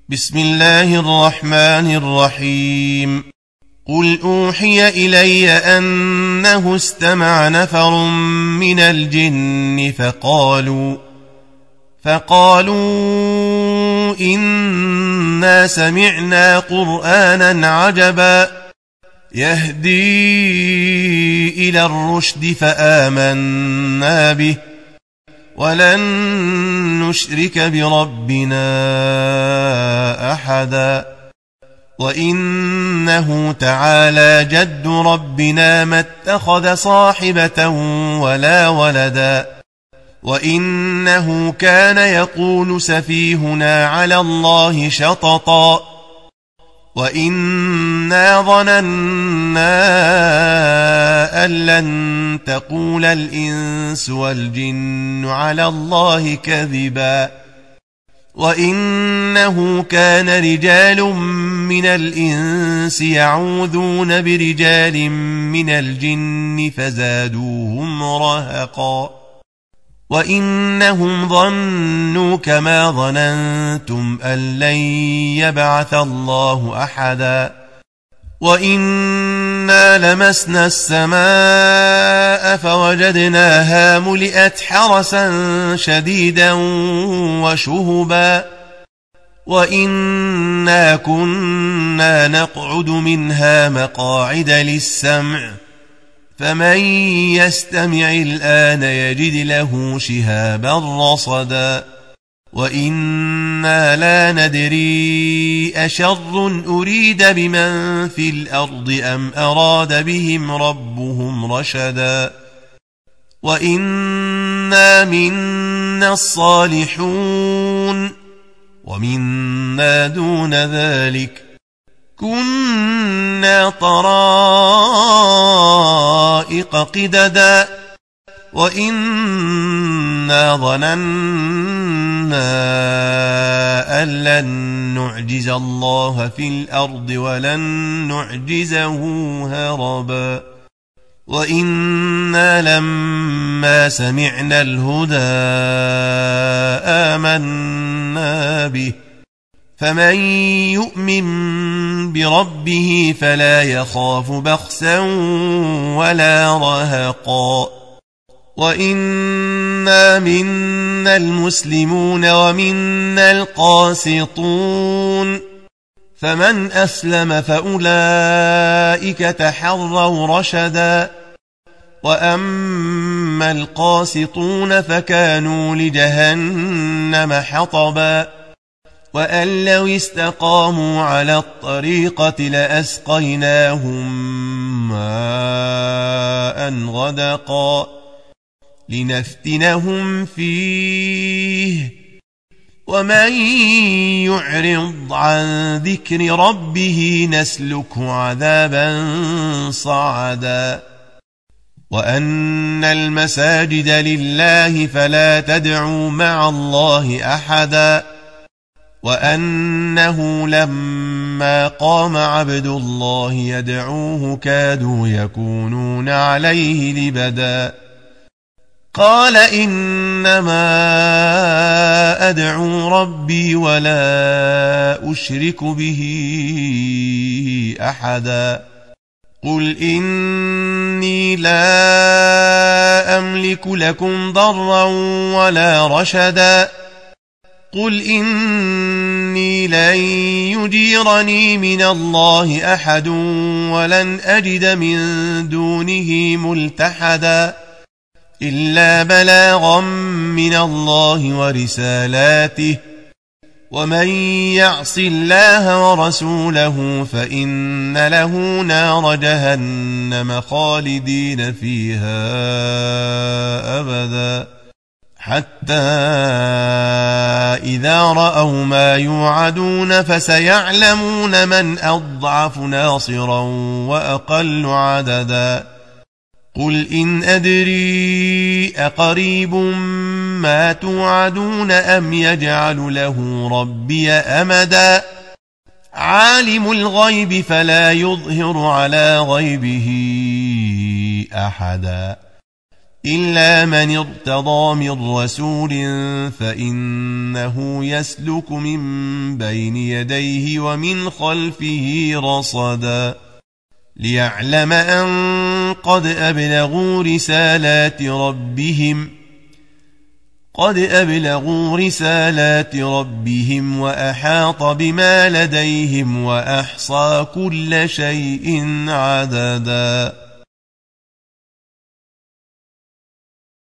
بسم الله الرحمن الرحيم. قل أوحي إلي أنه استمع نفر من الجن فقالوا إنا سمعنا قرآنا عجبا يهدي إلى الرشد فآمنا به ولن نشرك بربنا أحدا وإنه تعالى جد ربنا ما اتخذ صاحبة ولا ولدا وإنه كان يقول سفيهنا على الله شططا وإنا ظننا أن لن تقول الإنس والجن على الله كذبا وإنه كان رجال من الإنس يعوذون برجال من الجن فزادوهم رهقا وإنهم ظنوا كما ظننتم أن لن يبعث الله أحدا وإنا لمسنا السماء فوجدناها ملئت حرسا شديدا وشهبا وإنا كنا نقعد منها مقاعد للسمع فمن يستمع الآن يجد له شهابا رصدا وإنا لا ندري أشر أريد بمن في الأرض أم أراد بهم ربهم رشدا وإنا منا الصالحون ومنا دون ذلك كنا طرائق قددا وإنا ظننا أن لن نعجز الله في الأرض ولن نعجزه هربا وإنا لما سمعنا الهدى آمنا به فمن يؤمن بربه فلا يخاف بخسا ولا رهقا وإنا منا المسلمون ومنا القاسطون فمن أسلم فأولئك تحروا رشدا وأما القاسطون فكانوا لجهنم حطبا وأن لو استقاموا على الطريقة لأسقيناهم ماء غدقا لنفتنهم فيه ومن يعرض عن ذكر ربه نسلكه عذابا صعدا وأن المساجد لله فلا تدعوا مع الله أحدا وأنه لما قام عبد الله يدعوه كادوا يكونون عليه لبدا قال إنما أدعو ربي ولا أشرك به أحدا قل إني لا أملك لكم ضرا ولا رشدا قل إني لن يجيرني من الله أحد ولن أجد من دونه ملتحدا إلا بلاغا من الله ورسالاته ومن يعص الله ورسوله فإن له نار جهنم خالدين فيها أبدا حتى إذا رأوا ما يوعدون فسيعلمون من أضعف ناصرا وأقل عددا قل إن أدري أقريب ما توعدون أم يجعل له ربي أمدا عالم الغيب فلا يظهر على غيبه أحدا إلا من ارتضى من رسول فإنه يسلك من بين يديه ومن خلفه رصدا ليعلم أن قد أبلغوا رسالات ربهم وأحاط بما لديهم وأحصى كل شيء عددا